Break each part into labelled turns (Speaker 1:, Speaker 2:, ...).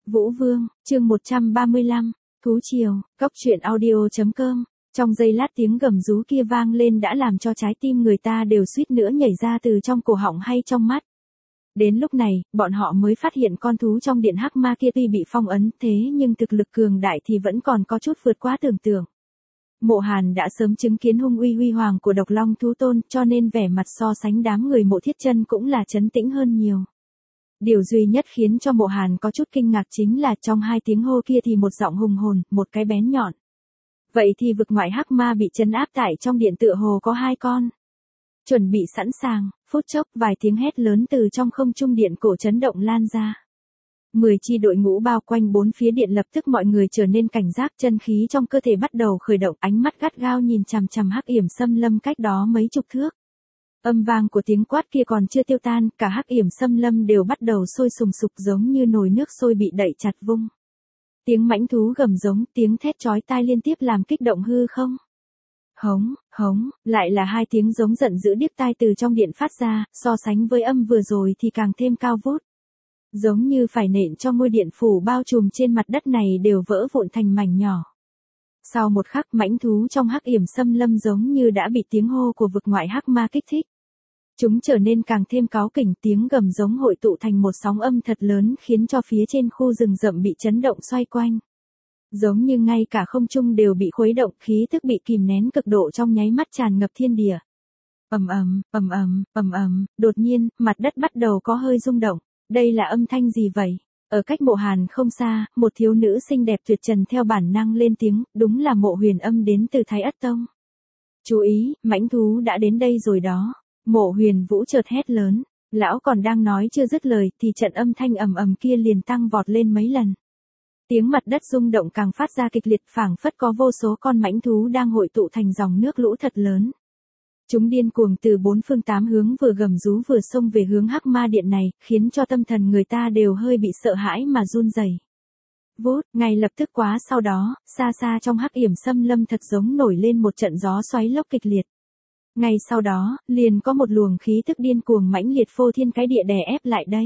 Speaker 1: Vũ Vương, chương 135, Thú Triều, Cốc truyện audio.com. Trong giây lát tiếng gầm rú kia vang lên đã làm cho trái tim người ta đều suýt nữa nhảy ra từ trong cổ họng hay trong mắt. Đến lúc này, bọn họ mới phát hiện con thú trong điện hắc ma kia tuy bị phong ấn thế nhưng thực lực cường đại thì vẫn còn có chút vượt quá tưởng tượng. Mộ Hàn đã sớm chứng kiến hung uy huy hoàng của độc long thú tôn cho nên vẻ mặt so sánh đám người Mộ Thiết Chân cũng là trấn tĩnh hơn nhiều. Điều duy nhất khiến cho Mộ Hàn có chút kinh ngạc chính là trong hai tiếng hô kia thì một giọng hùng hồn, một cái bén nhọn. Vậy thì vực ngoại hắc ma bị trấn áp tại trong điện tựa hồ có hai con. Chuẩn bị sẵn sàng, phút chốc vài tiếng hét lớn từ trong không trung điện cổ chấn động lan ra. 10 chi đội ngũ bao quanh bốn phía điện, lập tức mọi người trở nên cảnh giác, chân khí trong cơ thể bắt đầu khởi động, ánh mắt gắt gao nhìn chằm chằm Hắc Yểm Xâm Lâm cách đó mấy chục thước. Âm vang của tiếng quát kia còn chưa tiêu tan, cả Hắc Yểm Xâm Lâm đều bắt đầu sôi sùng sục giống như nồi nước sôi bị đậy chặt vung. Tiếng mãnh thú gầm giống, tiếng thét chói tai liên tiếp làm kích động hư không. Hống, hống, lại là hai tiếng giống giận dữ điếc tai từ trong điện phát ra, so sánh với âm vừa rồi thì càng thêm cao vút. Giống như phải nện cho ngôi điện phủ bao trùm trên mặt đất này đều vỡ vụn thành mảnh nhỏ. Sau một khắc, mãnh thú trong Hắc Yểm Xâm Lâm giống như đã bị tiếng hô của vực ngoại hắc ma kích thích. Chúng trở nên càng thêm cáu kỉnh, tiếng gầm giống hội tụ thành một sóng âm thật lớn khiến cho phía trên khu rừng rậm bị chấn động xoay quanh. Giống như ngay cả không trung đều bị khuấy động, khí tức bị kìm nén cực độ trong nháy mắt tràn ngập thiên địa. Ầm ầm, ầm ầm, ầm ầm, đột nhiên, mặt đất bắt đầu có hơi rung động. Đây là âm thanh gì vậy? Ở cách Mộ Hàn không xa, một thiếu nữ xinh đẹp tuyệt trần theo bản năng lên tiếng, đúng là Mộ Huyền Âm đến từ Thái Ất Tông. Chú ý, mãnh thú đã đến đây rồi đó. Mộ Huyền Vũ chợt hét lớn, lão còn đang nói chưa dứt lời thì trận âm thanh ầm ầm kia liền tăng vọt lên mấy lần. Tiếng mặt đất rung động càng phát ra kịch liệt, phảng phất có vô số con mãnh thú đang hội tụ thành dòng nước lũ thật lớn. Chúng điên cuồng từ bốn phương tám hướng vừa gầm rú vừa xông về hướng hắc ma điện này, khiến cho tâm thần người ta đều hơi bị sợ hãi mà run rẩy. Vút, ngay lập tức quá sau đó, xa xa trong Hắc Yểm Xâm Lâm thật giống nổi lên một trận gió xoáy lốc kịch liệt. Ngay sau đó, liền có một luồng khí tức điên cuồng mãnh liệt phô thiên cái địa đè ép lại đây.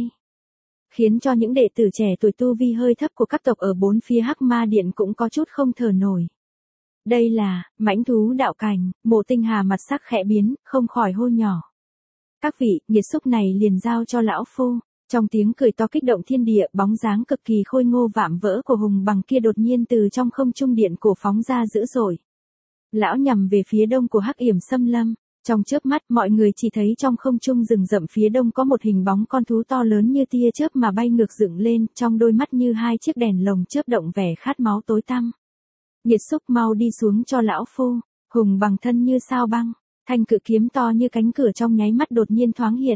Speaker 1: Khiến cho những đệ tử trẻ tuổi tu vi hơi thấp của các tộc ở bốn phía hắc ma điện cũng có chút không thở nổi. Đây là, mãnh thú đạo cảnh. Mộ Tinh Hà mặt sắc khẽ biến, không khỏi hô nhỏ. Các vị, nghiệt xúc này liền giao cho lão phu. Trong tiếng cười to kích động thiên địa, bóng dáng cực kỳ khôi ngô vạm vỡ của Hùng Bằng kia đột nhiên từ trong không trung điện cổ phóng ra dữ dội. Lão nhằm về phía đông của Hắc Yểm Xâm Lâm. Trong chớp mắt, mọi người chỉ thấy trong không trung rừng rậm phía đông có một hình bóng con thú to lớn như tia chớp mà bay ngược dựng lên, trong đôi mắt như hai chiếc đèn lồng chớp động vẻ khát máu tối tăm. Nghiệt xúc, mau đi xuống cho lão phu. Hùng Bằng thân như sao băng, thanh cự kiếm to như cánh cửa trong nháy mắt đột nhiên thoáng hiện.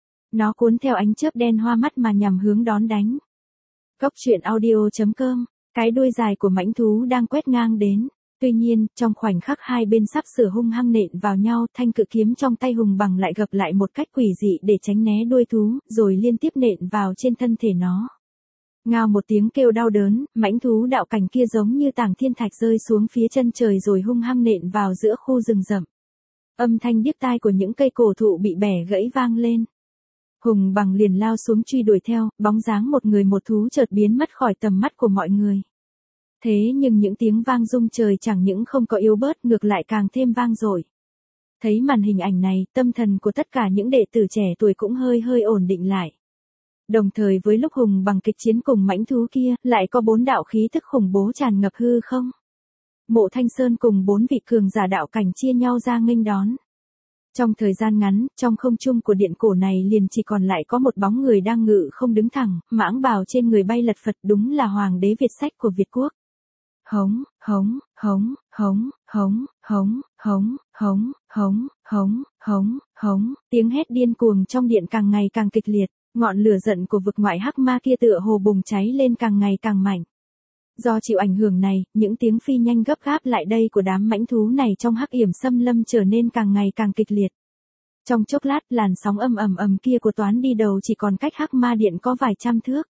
Speaker 1: Nó cuốn theo ánh chớp đen hoa mắt mà nhằm hướng đón đánh. Cốc truyện audio.com. Cái đuôi dài của mãnh thú đang quét ngang đến. Tuy nhiên, trong khoảnh khắc hai bên sắp sửa hung hăng nện vào nhau, thanh cự kiếm trong tay Hùng Bằng lại gập lại một cách quỷ dị để tránh né đuôi thú, rồi liên tiếp nện vào trên thân thể nó. Ngao một tiếng kêu đau đớn, mãnh thú đạo cảnh kia giống như tảng thiên thạch rơi xuống phía chân trời rồi hung hăng nện vào giữa khu rừng rậm. Âm thanh điếc tai của những cây cổ thụ bị bẻ gãy vang lên. Hùng Bằng liền lao xuống truy đuổi theo, bóng dáng một người một thú chợt biến mất khỏi tầm mắt của mọi người. Thế nhưng những tiếng vang rung trời chẳng những không có yếu bớt, ngược lại càng thêm vang dội. Thấy màn hình ảnh này, tâm thần của tất cả những đệ tử trẻ tuổi cũng hơi ổn định lại. Đồng thời với lúc Hùng Bằng kịch chiến cùng mãnh thú kia, lại có 4 đạo khí tức khủng bố tràn ngập hư không. Mộ Thanh Sơn cùng 4 vị cường giả đạo cảnh chia nhau ra nghênh đón. Trong thời gian ngắn, trong không trung của điện cổ này liền chỉ còn lại có một bóng người đang ngự không đứng thẳng, mãng bào trên người bay lật phật, đúng là Hoàng đế Việt Sách của Việt Quốc. Hống, hống, hống, hống, hống, hống, hống, hống, hống, hống, hống, hống, tiếng hét điên cuồng trong điện càng ngày càng kịch liệt, ngọn lửa giận của vực ngoại hắc ma kia tựa hồ bùng cháy lên càng ngày càng mạnh. Do chịu ảnh hưởng này, những tiếng phi nhanh gấp gáp lại đây của đám mãnh thú này trong Hắc Yểm Xâm Lâm trở nên càng ngày càng kịch liệt. Trong chốc lát, làn sóng ầm kia của toán đi đầu chỉ còn cách hắc ma điện có vài trăm thước.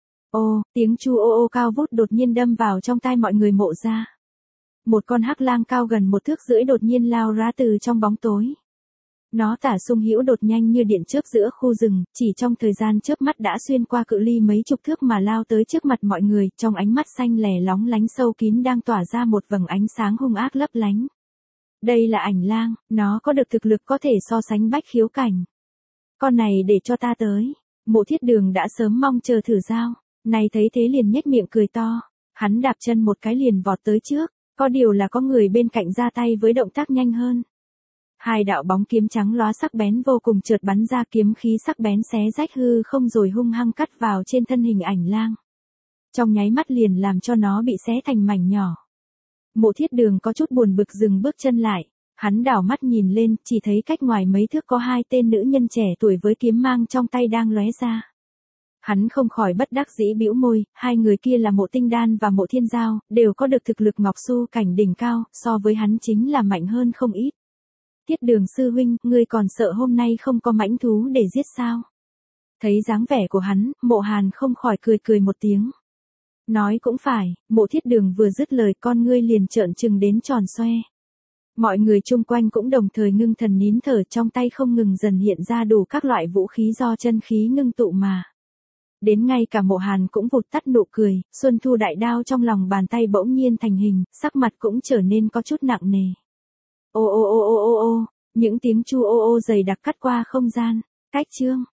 Speaker 1: Ô, tiếng chu ô ô cao vút đột nhiên đâm vào trong tai mọi người Mộ ra. Một con hắc lang cao gần 1 thước rưỡi đột nhiên lao ra từ trong bóng tối. Nó tả sung hữu đột nhanh như điện chớp giữa khu rừng, chỉ trong thời gian chớp mắt đã xuyên qua cự ly mấy chục thước mà lao tới trước mặt mọi người, trong ánh mắt xanh lẻ lóng lánh sâu kín đang tỏa ra một vầng ánh sáng hung ác lấp lánh. Đây là ảnh lang, nó có được thực lực có thể so sánh bách khiếu cảnh. Con này để cho ta tới. Mộ Thiết Đường đã sớm mong chờ thử giao, này thấy thế liền nhếch miệng cười to, hắn đạp chân một cái liền vọt tới trước, có điều là có người bên cạnh ra tay với động tác nhanh hơn. Hai đạo bóng kiếm trắng lóa sắc bén vô cùng chợt bắn ra, kiếm khí sắc bén xé rách hư không rồi hung hăng cắt vào trên thân hình ảnh lang. Trong nháy mắt liền làm cho nó bị xé thành mảnh nhỏ. Mộ Thiết Đường có chút buồn bực dừng bước chân lại, hắn đảo mắt nhìn lên, chỉ thấy cách ngoài mấy thước có hai tên nữ nhân trẻ tuổi với kiếm mang trong tay đang lóe ra. Hắn không khỏi bất đắc dĩ bĩu môi, hai người kia là Mộ Tinh Đan và Mộ Thiên Giao, đều có được thực lực ngọc su cảnh đỉnh cao, so với hắn chính là mạnh hơn không ít. Thiết Đường sư huynh, ngươi còn sợ hôm nay không có mãnh thú để giết sao? Thấy dáng vẻ của hắn, Mộ Hàn không khỏi cười một tiếng. Nói cũng phải, Mộ Thiết Đường vừa dứt lời con ngươi liền trợn trừng đến tròn xoe. Mọi người chung quanh cũng đồng thời ngưng thần nín thở, trong tay không ngừng dần hiện ra đủ các loại vũ khí do chân khí ngưng tụ mà. Đến ngay cả Mộ Hàn cũng vụt tắt nụ cười, Xuân Thu đại đao trong lòng bàn tay bỗng nhiên thành hình, sắc mặt cũng trở nên có chút nặng nề. Ô, những tiếng chu ô ô dày đặc cắt qua không gian. Cách chương